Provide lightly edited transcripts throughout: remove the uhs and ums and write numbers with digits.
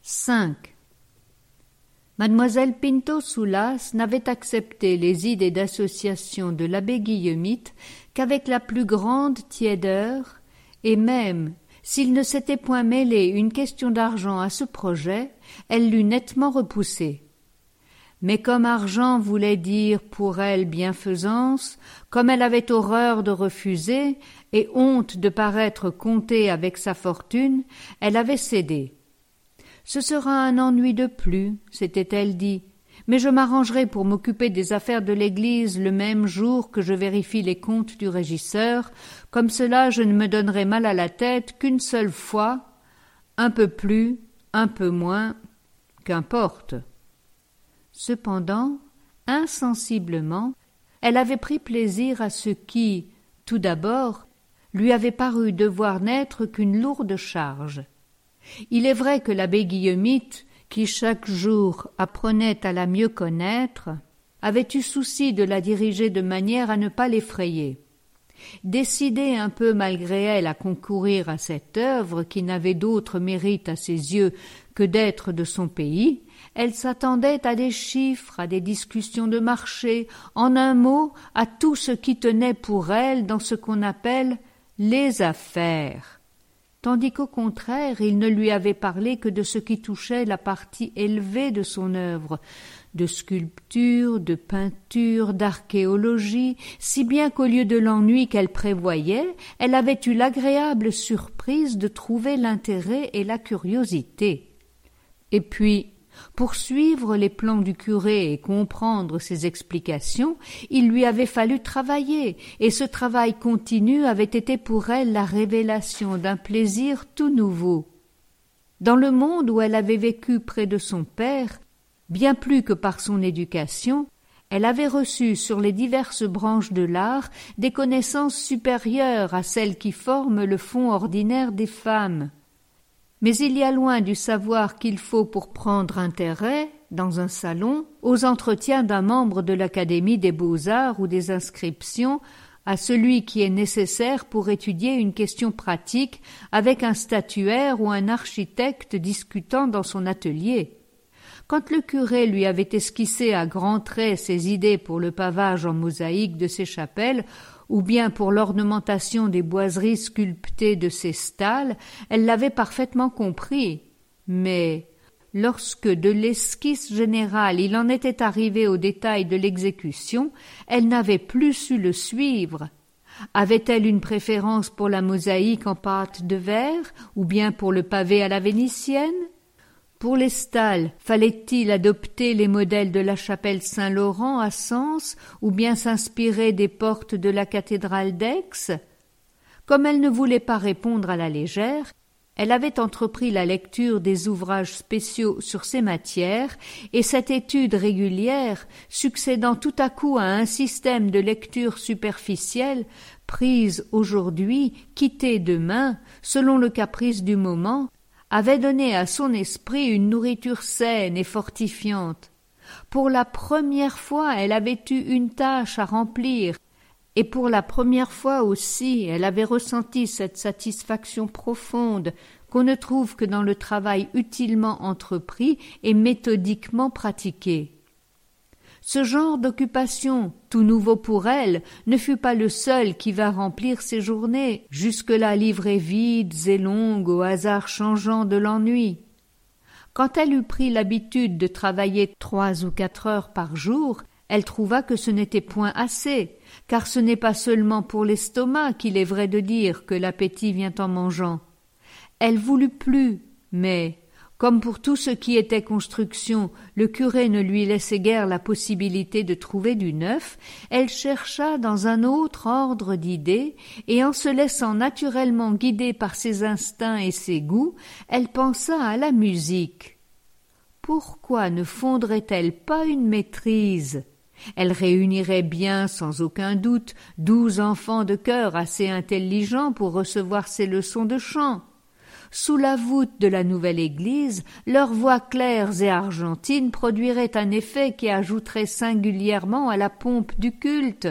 5. Mademoiselle Pinto Soulas n'avait accepté les idées d'association de l'abbé Guillemite qu'avec la plus grande tiédeur, et même, s'il ne s'était point mêlé une question d'argent à ce projet, elle l'eût nettement repoussé. Mais comme argent voulait dire pour elle bienfaisance, comme elle avait horreur de refuser et honte de paraître compter avec sa fortune, elle avait cédé. Ce sera un ennui de plus, s'était-elle dit, mais je m'arrangerai pour m'occuper des affaires de l'Église le même jour que je vérifie les comptes du régisseur, comme cela je ne me donnerai mal à la tête qu'une seule fois, un peu plus, un peu moins, qu'importe. Cependant, insensiblement, elle avait pris plaisir à ce qui, tout d'abord, lui avait paru devoir n'être qu'une lourde charge. Il est vrai que l'abbé Guillemite, qui chaque jour apprenait à la mieux connaître, avait eu souci de la diriger de manière à ne pas l'effrayer. Décidée un peu malgré elle à concourir à cette œuvre qui n'avait d'autre mérite à ses yeux que d'être de son pays, elle s'attendait à des chiffres, à des discussions de marché, en un mot, à tout ce qui tenait pour elle dans ce qu'on appelle les affaires. Tandis qu'au contraire, il ne lui avait parlé que de ce qui touchait la partie élevée de son œuvre, de sculpture, de peinture, d'archéologie, si bien qu'au lieu de l'ennui qu'elle prévoyait, elle avait eu l'agréable surprise de trouver l'intérêt et la curiosité. Et puis, pour suivre les plans du curé et comprendre ses explications, il lui avait fallu travailler, et ce travail continu avait été pour elle la révélation d'un plaisir tout nouveau. Dans le monde où elle avait vécu près de son père, bien plus que par son éducation, elle avait reçu sur les diverses branches de l'art des connaissances supérieures à celles qui forment le fond ordinaire des femmes. Mais il y a loin du savoir qu'il faut pour prendre intérêt, dans un salon, aux entretiens d'un membre de l'Académie des beaux-arts ou des inscriptions, à celui qui est nécessaire pour étudier une question pratique avec un statuaire ou un architecte discutant dans son atelier. Quand le curé lui avait esquissé à grands traits ses idées pour le pavage en mosaïque de ses chapelles, ou bien pour l'ornementation des boiseries sculptées de ses stalles, elle l'avait parfaitement compris. Mais lorsque de l'esquisse générale il en était arrivé au détail de l'exécution, elle n'avait plus su le suivre. Avait-elle une préférence pour la mosaïque en pâte de verre, ou bien pour le pavé à la vénitienne? Pour les stalles, fallait-il adopter les modèles de la chapelle Saint-Laurent à Sens ou bien s'inspirer des portes de la cathédrale d'Aix? Comme elle ne voulait pas répondre à la légère, elle avait entrepris la lecture des ouvrages spéciaux sur ces matières, et cette étude régulière, succédant tout à coup à un système de lecture superficielle, prise aujourd'hui, quittée demain, selon le caprice du moment, avait donné à son esprit une nourriture saine et fortifiante. Pour la première fois, elle avait eu une tâche à remplir, et pour la première fois aussi, elle avait ressenti cette satisfaction profonde qu'on ne trouve que dans le travail utilement entrepris et méthodiquement pratiqué. Ce genre d'occupation, tout nouveau pour elle, ne fut pas le seul qui vint remplir ses journées, jusque-là livrées vides et longues au hasard changeant de l'ennui. Quand elle eut pris l'habitude de travailler 3 ou 4 heures par jour, elle trouva que ce n'était point assez, car ce n'est pas seulement pour l'estomac qu'il est vrai de dire que l'appétit vient en mangeant. Elle voulut plus, mais comme pour tout ce qui était construction, le curé ne lui laissait guère la possibilité de trouver du neuf, elle chercha dans un autre ordre d'idées, et en se laissant naturellement guider par ses instincts et ses goûts, elle pensa à la musique. Pourquoi ne fondrait-elle pas une maîtrise? Elle réunirait bien, sans aucun doute, 12 enfants de chœur assez intelligents pour recevoir ses leçons de chant. Sous la voûte de la nouvelle église, leurs voix claires et argentines produiraient un effet qui ajouterait singulièrement à la pompe du culte.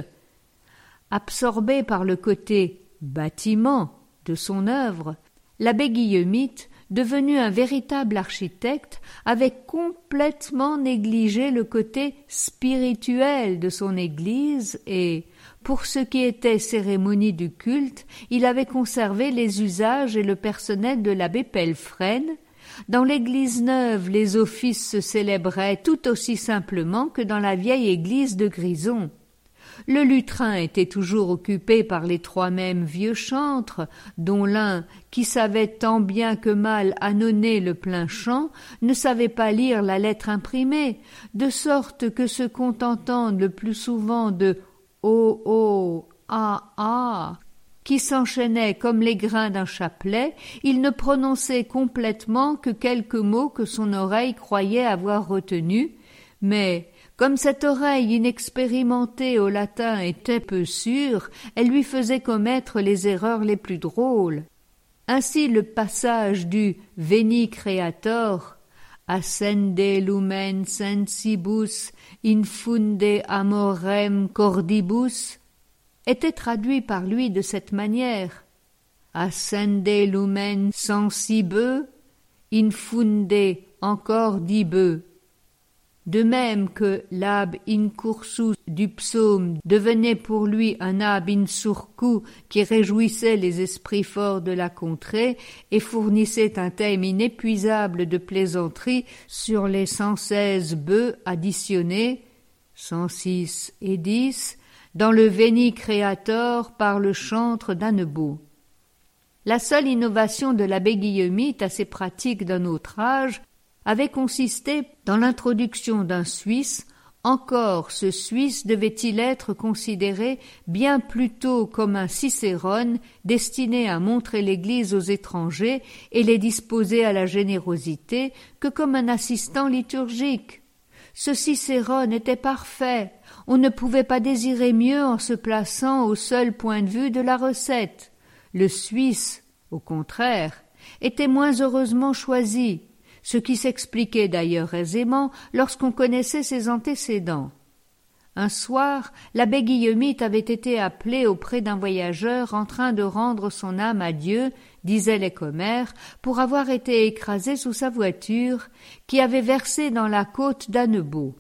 Absorbée par le côté « bâtiment » de son œuvre, l'abbé Guillemite devenu un véritable architecte, avait complètement négligé le côté spirituel de son Église et, pour ce qui était cérémonie du culte, il avait conservé les usages et le personnel de l'abbé Pelfren. Dans l'église neuve, les offices se célébraient tout aussi simplement que dans la vieille église de Grison. Le lutrin était toujours occupé par les trois mêmes vieux chantres, dont l'un, qui savait tant bien que mal annonner le plein chant, ne savait pas lire la lettre imprimée, de sorte que se contentant le plus souvent de « oh, oh, ah, ah », qui s'enchaînaient comme les grains d'un chapelet, il ne prononçait complètement que quelques mots que son oreille croyait avoir retenus, mais comme cette oreille inexpérimentée au latin était peu sûre, elle lui faisait commettre les erreurs les plus drôles. Ainsi le passage du Veni Creator, Ascende lumen sensibus, infunde amorem cordibus, était traduit par lui de cette manière. Ascende lumen sensibe, infunde encore dibe. De même que l'ab incursus du psaume devenait pour lui un ab insurcu qui réjouissait les esprits forts de la contrée et fournissait un thème inépuisable de plaisanteries sur les 116 bœufs additionnés, 106 et 10, dans le Veni Creator par le chantre d'Annebault. La seule innovation de l'abbé Guillemite à ces pratiques d'un autre âge avait consisté dans l'introduction d'un Suisse. Encore ce Suisse devait-il être considéré bien plutôt comme un Cicérone destiné à montrer l'Église aux étrangers et les disposer à la générosité que comme un assistant liturgique. Ce Cicérone était parfait, on ne pouvait pas désirer mieux en se plaçant au seul point de vue de la recette. Le Suisse, au contraire, était moins heureusement choisi, ce qui s'expliquait d'ailleurs aisément lorsqu'on connaissait ses antécédents. Un soir, l'abbé Guillemite avait été appelé auprès d'un voyageur en train de rendre son âme à Dieu, disaient les commères, pour avoir été écrasé sous sa voiture, qui avait versé dans la côte d'Annebault.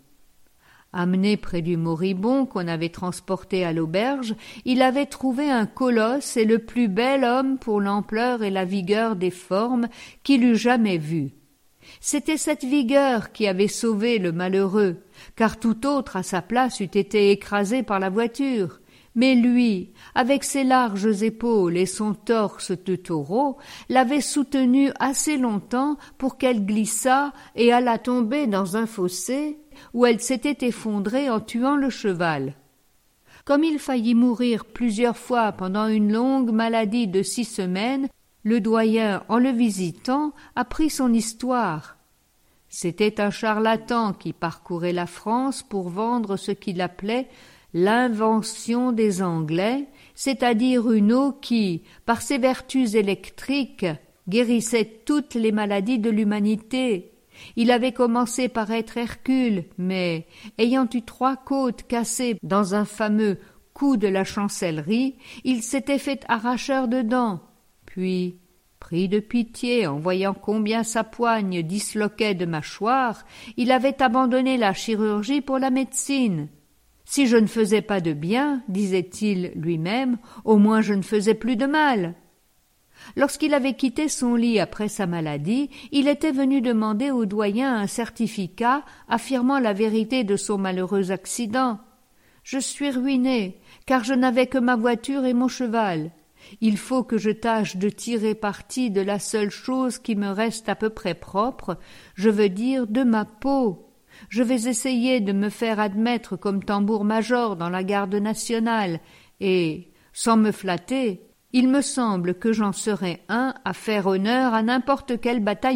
Amené près du moribond qu'on avait transporté à l'auberge, il avait trouvé un colosse et le plus bel homme pour l'ampleur et la vigueur des formes qu'il eût jamais vu. C'était cette vigueur qui avait sauvé le malheureux, car tout autre à sa place eût été écrasé par la voiture. Mais lui, avec ses larges épaules et son torse de taureau, l'avait soutenue assez longtemps pour qu'elle glissât et allât tomber dans un fossé où elle s'était effondrée en tuant le cheval. Comme il faillit mourir plusieurs fois pendant une longue maladie de 6 semaines, le doyen, en le visitant, apprit son histoire. C'était un charlatan qui parcourait la France pour vendre ce qu'il appelait l'invention des Anglais, c'est-à-dire une eau qui, par ses vertus électriques, guérissait toutes les maladies de l'humanité. Il avait commencé par être Hercule, mais, ayant eu 3 côtes cassées dans un fameux coup de la chancellerie, il s'était fait arracheur de dents. Puis, pris de pitié en voyant combien sa poigne disloquait de mâchoire, il avait abandonné la chirurgie pour la médecine. Si je ne faisais pas de bien, disait-il lui-même, au moins je ne faisais plus de mal. Lorsqu'il avait quitté son lit après sa maladie, il était venu demander au doyen un certificat affirmant la vérité de son malheureux accident. « Je suis ruiné, car je n'avais que ma voiture et mon cheval. Il faut que je tâche de tirer parti de la seule chose qui me reste à peu près propre, je veux dire de ma peau. Je vais essayer de me faire admettre comme tambour-major dans la garde nationale, et, sans me flatter, il me semble que j'en serai un à faire honneur à n'importe quel bataillon. »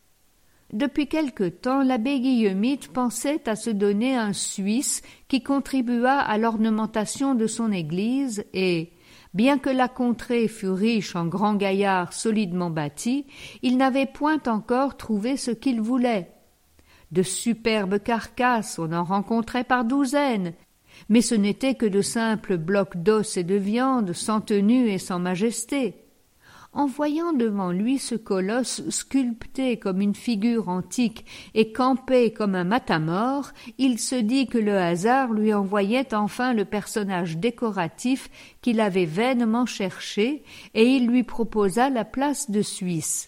Depuis quelque temps, l'abbé Guillemite pensait à se donner un Suisse qui contribuât à l'ornementation de son église et, bien que la contrée fût riche en grands gaillards solidement bâtis, il n'avait point encore trouvé ce qu'il voulait. De superbes carcasses, on en rencontrait par douzaines, mais ce n'étaient que de simples blocs d'os et de viande, sans tenue et sans majesté. En voyant devant lui ce colosse sculpté comme une figure antique et campé comme un matamore, il se dit que le hasard lui envoyait enfin le personnage décoratif qu'il avait vainement cherché, et il lui proposa la place de Suisse.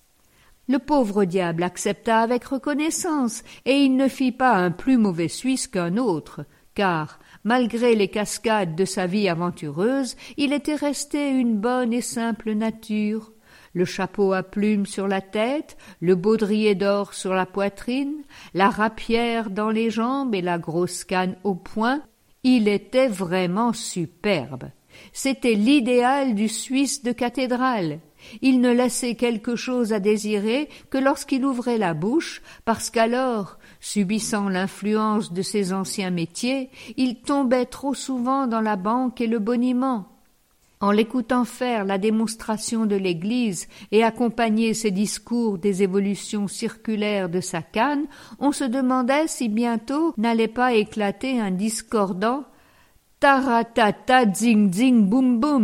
Le pauvre diable accepta avec reconnaissance, et il ne fit pas un plus mauvais Suisse qu'un autre, car, malgré les cascades de sa vie aventureuse, il était resté une bonne et simple nature. Le chapeau à plumes sur la tête, le baudrier d'or sur la poitrine, la rapière dans les jambes et la grosse canne au poing, il était vraiment superbe. C'était l'idéal du Suisse de cathédrale. Il ne laissait quelque chose à désirer que lorsqu'il ouvrait la bouche, parce qu'alors, subissant l'influence de ses anciens métiers, il tombait trop souvent dans la banque et le boniment. En l'écoutant faire la démonstration de l'Église et accompagner ses discours des évolutions circulaires de sa canne, on se demandait si bientôt n'allait pas éclater un discordant « taratata zing zing boum boum ».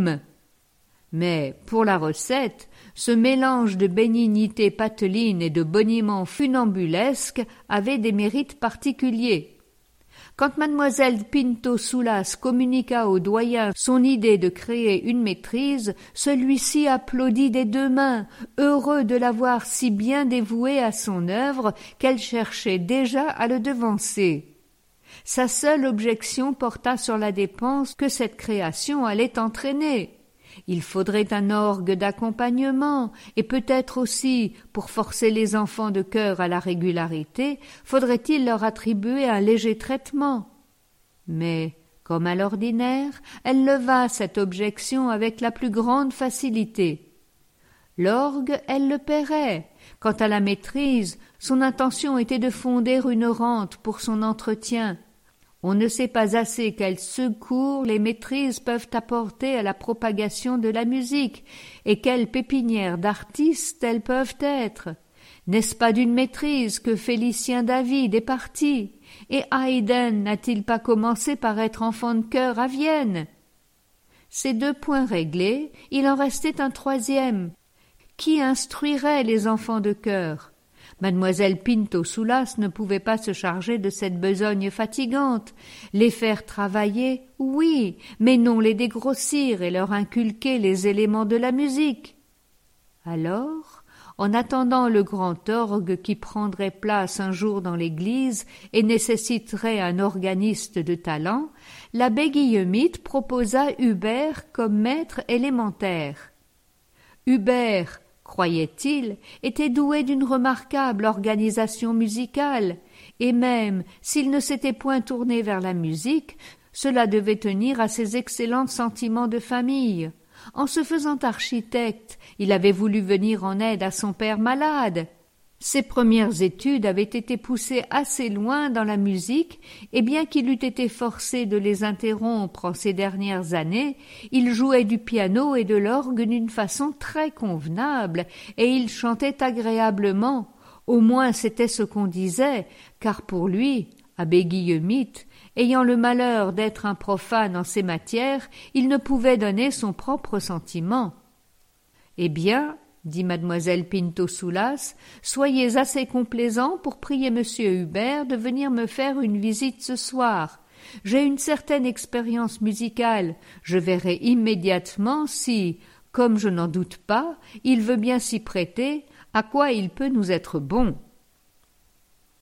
Mais, pour la recette, ce mélange de bénignité pateline et de boniment funambulesque avait des mérites particuliers. Quand mademoiselle Pinto Soulas communiqua au doyen son idée de créer une maîtrise, celui-ci applaudit des deux mains, heureux de la voir si bien dévouée à son œuvre qu'elle cherchait déjà à le devancer. Sa seule objection porta sur la dépense que cette création allait entraîner. Il faudrait un orgue d'accompagnement, et peut-être aussi, pour forcer les enfants de chœur à la régularité, faudrait-il leur attribuer un léger traitement. Mais, comme à l'ordinaire, elle leva cette objection avec la plus grande facilité. L'orgue, elle le paierait. Quant à la maîtrise, son intention était de fonder une rente pour son entretien. On ne sait pas assez quel secours les maîtrises peuvent apporter à la propagation de la musique, et quelle pépinière d'artistes elles peuvent être. N'est-ce pas d'une maîtrise que Félicien David est parti, et Haydn n'a-t-il pas commencé par être enfant de chœur à Vienne? Ces deux points réglés, il en restait un troisième. Qui instruirait les enfants de chœur? Mademoiselle Pinto Soulas ne pouvait pas se charger de cette besogne fatigante. Les faire travailler, oui, mais non les dégrossir et leur inculquer les éléments de la musique. Alors, en attendant le grand orgue qui prendrait place un jour dans l'église et nécessiterait un organiste de talent, l'abbé Guillemite proposa Hubert comme maître élémentaire. Hubert, croyait-il, était doué d'une remarquable organisation musicale, et même s'il ne s'était point tourné vers la musique, cela devait tenir à ses excellents sentiments de famille. En se faisant architecte, il avait voulu venir en aide à son père malade. Ses premières études avaient été poussées assez loin dans la musique, et bien qu'il eût été forcé de les interrompre en ces dernières années, il jouait du piano et de l'orgue d'une façon très convenable, et il chantait agréablement. Au moins c'était ce qu'on disait, car pour lui, abbé Guillemite, ayant le malheur d'être un profane en ces matières, il ne pouvait donner son propre sentiment. Eh bien, dit mademoiselle Pinto Soulas, soyez assez complaisant pour prier monsieur Hubert de venir me faire une visite ce soir. J'ai une certaine expérience musicale. Je verrai immédiatement si, comme je n'en doute pas, il veut bien s'y prêter, à quoi il peut nous être bon.